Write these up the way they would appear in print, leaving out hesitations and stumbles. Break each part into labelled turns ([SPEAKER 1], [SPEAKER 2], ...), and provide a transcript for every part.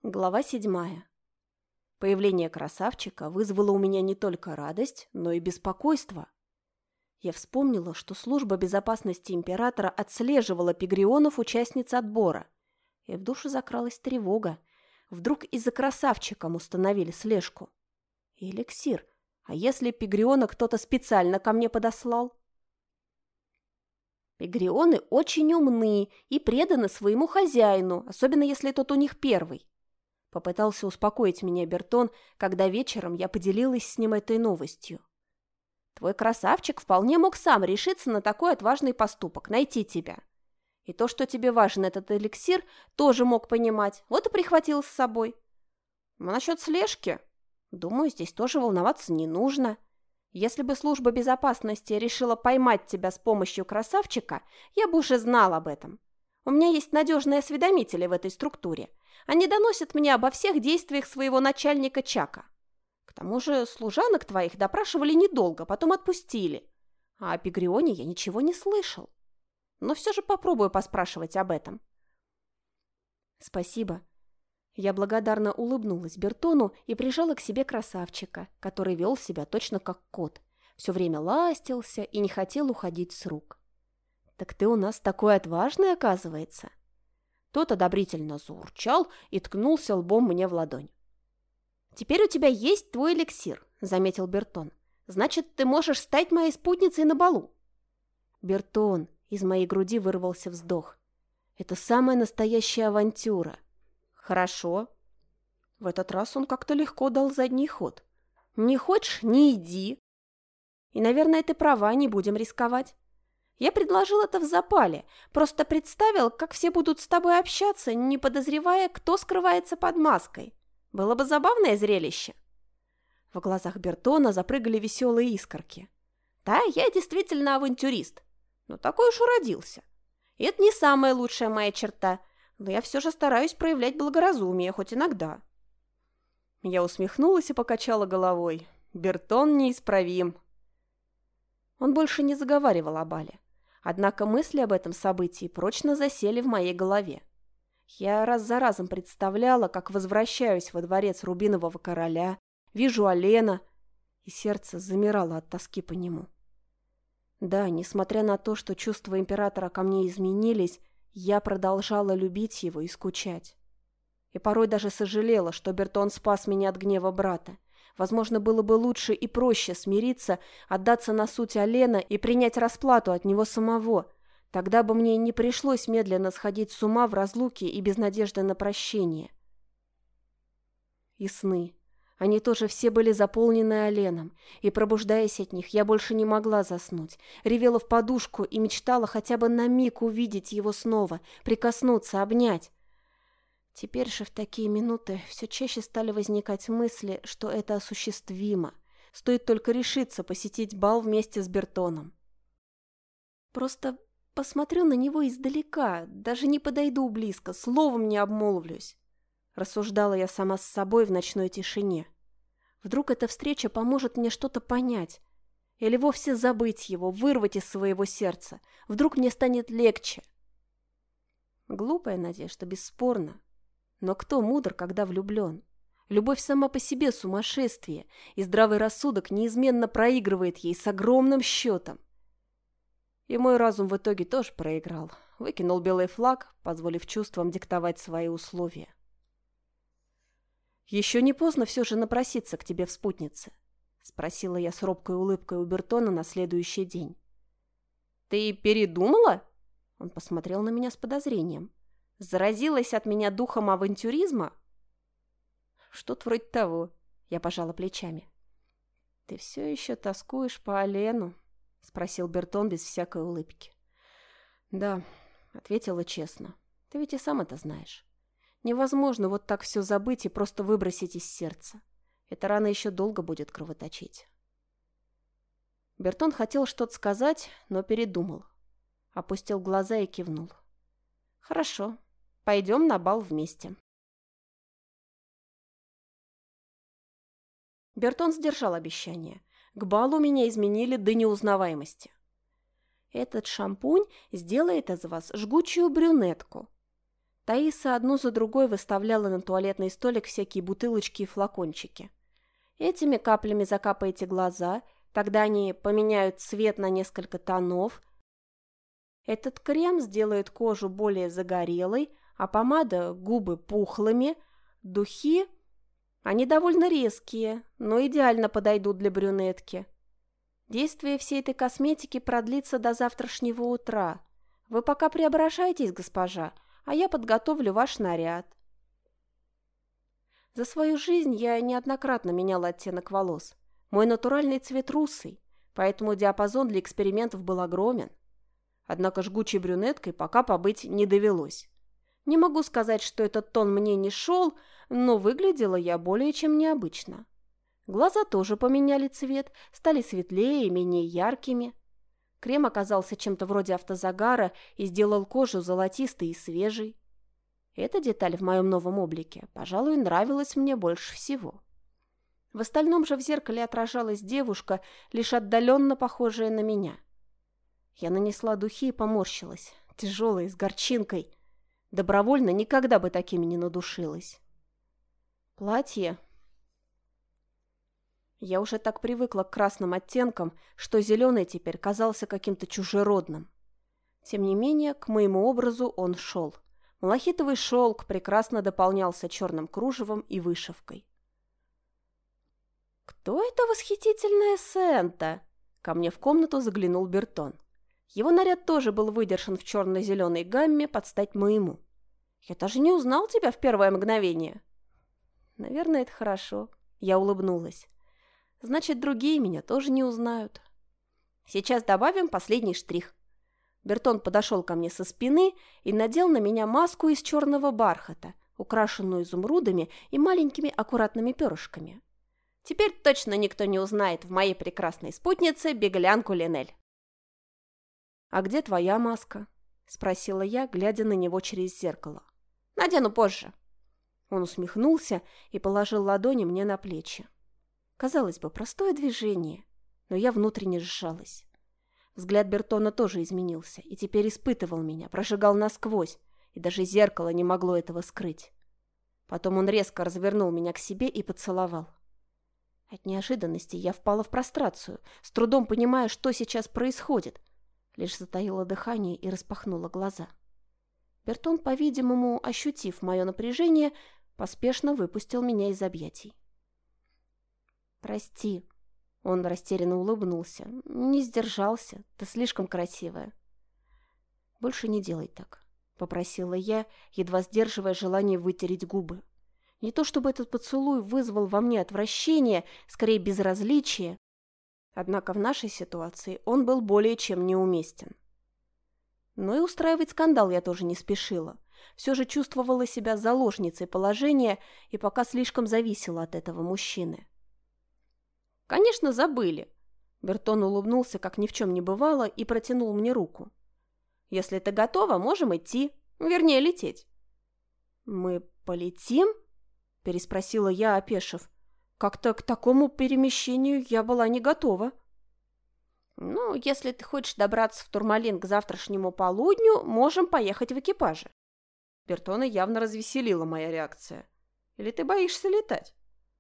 [SPEAKER 1] Глава 7. Появление красавчика вызвало у меня не только радость, но и беспокойство. Я вспомнила, что служба безопасности императора отслеживала пигрионов участниц отбора, и в душу закралась тревога. Вдруг из-за красавчика установили слежку. Эликсир. А если пигриона кто-то специально ко мне подослал? Пигрионы очень умны и преданы своему хозяину, особенно если тот у них первый. Попытался успокоить меня Бертон, когда вечером я поделилась с ним этой новостью. Твой красавчик вполне мог сам решиться на такой отважный поступок – найти тебя. И то, что тебе важен этот эликсир, тоже мог понимать, вот и прихватил с собой. А насчет слежки? Думаю, здесь тоже волноваться не нужно. Если бы служба безопасности решила поймать тебя с помощью красавчика, я бы уже знал об этом. У меня есть надежные осведомители в этой структуре. Они доносят мне обо всех действиях своего начальника Чака. К тому же служанок твоих допрашивали недолго, потом отпустили. А о Пигрионе я ничего не слышал. Но все же попробую поспрашивать об этом. Спасибо. Я благодарно улыбнулась Бертону и прижала к себе красавчика, который вел себя точно как кот. Все время ластился и не хотел уходить с рук. «Так ты у нас такой отважный, оказывается!» Тот одобрительно заурчал и ткнулся лбом мне в ладонь. «Теперь у тебя есть твой эликсир», — заметил Бертон. «Значит, ты можешь стать моей спутницей на балу». «Бертон», — из моей груди вырвался вздох. «Это самая настоящая авантюра». «Хорошо». В этот раз он как-то легко дал задний ход. «Не хочешь — не иди». «И, наверное, ты права, не будем рисковать». Я предложил это в запале, просто представил, как все будут с тобой общаться, не подозревая, кто скрывается под маской. Было бы забавное зрелище. В глазах Бертона запрыгали веселые искорки. Да, я действительно авантюрист, но такой уж уродился. И это не самая лучшая моя черта, но я все же стараюсь проявлять благоразумие, хоть иногда. Я усмехнулась и покачала головой. Бертон неисправим. Он больше не заговаривал о бале. Однако мысли об этом событии прочно засели в моей голове. Я раз за разом представляла, как возвращаюсь во дворец Рубинового короля, вижу Алена, и сердце замирало от тоски по нему. Да, несмотря на то, что чувства императора ко мне изменились, я продолжала любить его и скучать. И порой даже сожалела, что Бертон спас меня от гнева брата. Возможно, было бы лучше и проще смириться, отдаться на суть Алена и принять расплату от него самого. Тогда бы мне не пришлось медленно сходить с ума в разлуке и без надежды на прощение. И сны. Они тоже все были заполнены Аленом, и, пробуждаясь от них, я больше не могла заснуть. Ревела в подушку и мечтала хотя бы на миг увидеть его снова, прикоснуться, обнять. Теперь же в такие минуты все чаще стали возникать мысли, что это осуществимо. Стоит только решиться посетить бал вместе с Бертоном. Просто посмотрю на него издалека, даже не подойду близко, словом не обмолвлюсь. Рассуждала я сама с собой в ночной тишине. Вдруг эта встреча поможет мне что-то понять. Или вовсе забыть его, вырвать из своего сердца. Вдруг мне станет легче. Глупая надежда, бесспорно. Но кто мудр, когда влюблен? Любовь сама по себе сумасшествие, и здравый рассудок неизменно проигрывает ей с огромным счетом. И мой разум в итоге тоже проиграл. Выкинул белый флаг, позволив чувствам диктовать свои условия. «Еще не поздно все же напроситься к тебе в спутнице?» — спросила я с робкой улыбкой у Бертона на следующий день. «Ты передумала?» — он посмотрел на меня с подозрением. «Заразилась от меня духом авантюризма?» «Что-то вроде того», — я пожала плечами. «Ты все еще тоскуешь по Алену?» — спросил Бертон без всякой улыбки. «Да», — ответила честно. «Ты ведь и сам это знаешь. Невозможно вот так все забыть и просто выбросить из сердца. Эта рана еще долго будет кровоточить». Бертон хотел что-то сказать, но передумал. Опустил глаза и кивнул. «Хорошо. Пойдем на бал вместе». Бертон сдержал обещание. К балу меня изменили до неузнаваемости. «Этот шампунь сделает из вас жгучую брюнетку. Таиса одну за другой выставляла на туалетный столик всякие бутылочки и флакончики. Этими каплями закапаете глаза, тогда они поменяют цвет на несколько тонов. Этот крем сделает кожу более загорелой, а помада – губы пухлыми, духи – они довольно резкие, но идеально подойдут для брюнетки. Действие всей этой косметики продлится до завтрашнего утра. Вы пока преображайтесь, госпожа, а я подготовлю ваш наряд. За свою жизнь я неоднократно меняла оттенок волос. Мой натуральный цвет русый, поэтому диапазон для экспериментов был огромен. Однако жгучей брюнеткой пока побыть не довелось. Не могу сказать, что этот тон мне не шел, но выглядела я более чем необычно. Глаза тоже поменяли цвет, стали светлее и менее яркими. Крем оказался чем-то вроде автозагара и сделал кожу золотистой и свежей. Эта деталь в моем новом облике, пожалуй, нравилась мне больше всего. В остальном же в зеркале отражалась девушка, лишь отдаленно похожая на меня. Я нанесла духи и поморщилась, тяжелые, с горчинкой. Добровольно никогда бы такими не надушилась. Платье. Я уже так привыкла к красным оттенкам, что зеленый теперь казался каким-то чужеродным. Тем не менее, к моему образу он шел. Малахитовый шелк прекрасно дополнялся черным кружевом и вышивкой. «Кто эта восхитительная Сента?» Ко мне в комнату заглянул Бертон. Его наряд тоже был выдержан в черно-зеленой гамме под стать моему. «Я даже не узнал тебя в первое мгновение». «Наверное, это хорошо». Я улыбнулась. «Значит, другие меня тоже не узнают». «Сейчас добавим последний штрих». Бертон подошел ко мне со спины и надел на меня маску из черного бархата, украшенную изумрудами и маленькими аккуратными перышками. «Теперь точно никто не узнает в моей прекрасной спутнице беглянку Линель». «А где твоя маска?» – спросила я, глядя на него через зеркало. «Надену позже». Он усмехнулся и положил ладони мне на плечи. Казалось бы, простое движение, но я внутренне сжалась. Взгляд Бертона тоже изменился и теперь испытывал меня, прожигал насквозь, и даже зеркало не могло этого скрыть. Потом он резко развернул меня к себе и поцеловал. От неожиданности я впала в прострацию, с трудом понимая, что сейчас происходит. Лишь затаила дыхание и распахнула глаза. Бертон, по-видимому, ощутив мое напряжение, поспешно выпустил меня из объятий. «Прости», — он растерянно улыбнулся, — «не сдержался, ты слишком красивая». «Больше не делай так», — попросила я, едва сдерживая желание вытереть губы. Не то чтобы этот поцелуй вызвал во мне отвращение, скорее безразличие, однако в нашей ситуации он был более чем неуместен. Но и устраивать скандал я тоже не спешила. Все же чувствовала себя заложницей положения и пока слишком зависела от этого мужчины. «Конечно, забыли!» Бертон улыбнулся, как ни в чем не бывало, и протянул мне руку. «Если ты готова, можем идти. Вернее, лететь». «Мы полетим?» – переспросила я, опешив. Как-то к такому перемещению я была не готова. «Ну, если ты хочешь добраться в Турмалин к завтрашнему полудню, можем поехать в экипаже». Бертона явно развеселила моя реакция. «Или ты боишься летать?»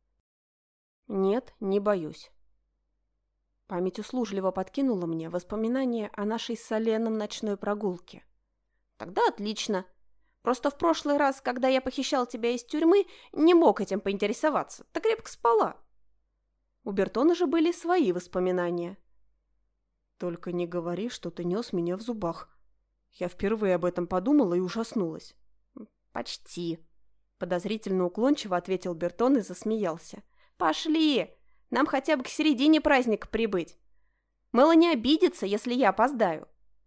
[SPEAKER 1] «Нет, не боюсь». Память услужливо подкинула мне воспоминания о нашей с Соленом ночной прогулке. «Тогда отлично. Просто в прошлый раз, когда я похищал тебя из тюрьмы, не мог этим поинтересоваться. Ты крепко спала». У Бертона же были свои воспоминания. «Только не говори, что ты нес меня в зубах». Я впервые об этом подумала и ужаснулась. «Почти», — подозрительно уклончиво ответил Бертон и засмеялся. «Пошли! Нам хотя бы к середине праздника прибыть. Мелани обидится, если я опоздаю».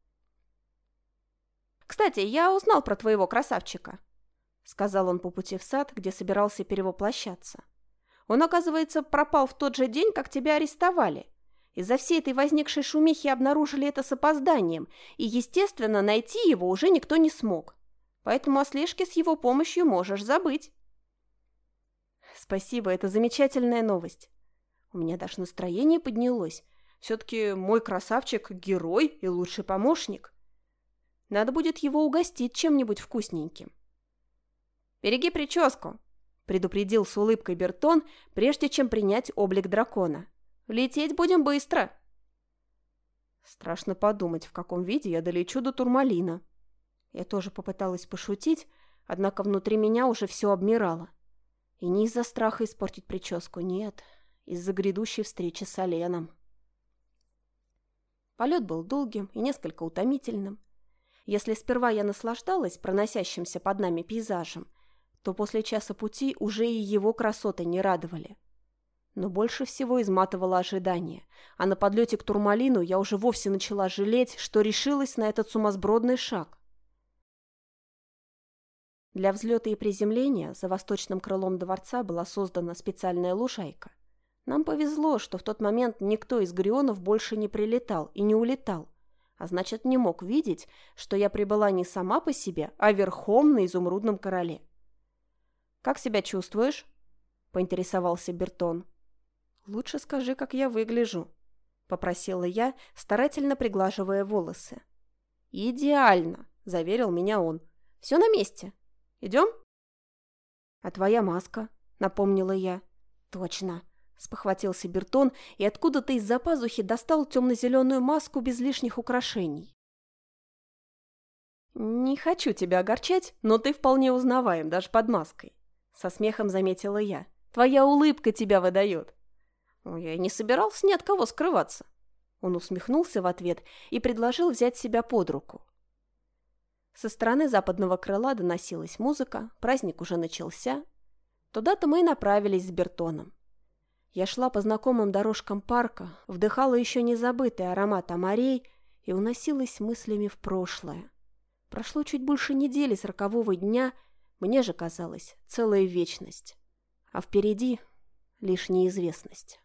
[SPEAKER 1] «Кстати, я узнал про твоего красавчика», — сказал он по пути в сад, где собирался перевоплощаться. «Он, оказывается, пропал в тот же день, как тебя арестовали. Из-за всей этой возникшей шумихи обнаружили это с опозданием, и, естественно, найти его уже никто не смог. Поэтому о слежке с его помощью можешь забыть». «Спасибо, это замечательная новость. У меня даже настроение поднялось. Все-таки мой красавчик – герой и лучший помощник. Надо будет его угостить чем-нибудь вкусненьким». береги прическу», — предупредил с улыбкой Бертон, прежде чем принять облик дракона. «Лететь будем быстро». Страшно подумать, в каком виде я долечу до Турмалина. Я тоже попыталась пошутить, однако внутри меня уже все обмирало. И не из-за страха испортить прическу, нет, из-за грядущей встречи с Оленом. Полет был долгим и несколько утомительным. Если сперва я наслаждалась проносящимся под нами пейзажем, то после часа пути уже и его красоты не радовали. Но больше всего изматывало ожидание, а на подлете к Турмалину я уже вовсе начала жалеть, что решилась на этот сумасбродный шаг. Для взлета и приземления за восточным крылом дворца была создана специальная лужайка. Нам повезло, что в тот момент никто из Грионов больше не прилетал и не улетал, а значит, не мог видеть, что я прибыла не сама по себе, а верхом на изумрудном короле. «Как себя чувствуешь?» – поинтересовался Бертон. «Лучше скажи, как я выгляжу», – попросила я, старательно приглаживая волосы. «Идеально», – заверил меня он. «Все на месте. Идем?» «А твоя маска?» – напомнила я. «Точно», – спохватился Бертон и откуда-то из-за пазухи достал темно-зеленую маску без лишних украшений. «Не хочу тебя огорчать, но ты вполне узнаваем даже под маской», – со смехом заметила я. «Твоя улыбка тебя выдает». «Я и не собирался ни от кого скрываться». Он усмехнулся в ответ и предложил взять себя под руку. Со стороны западного крыла доносилась музыка, праздник уже начался. Туда-то мы и направились с Бертоном. Я шла по знакомым дорожкам парка, вдыхала еще не забытый аромат омарей и уносилась мыслями в прошлое. Прошло чуть больше недели с рокового дня, мне же казалось, целая вечность. А впереди лишь неизвестность.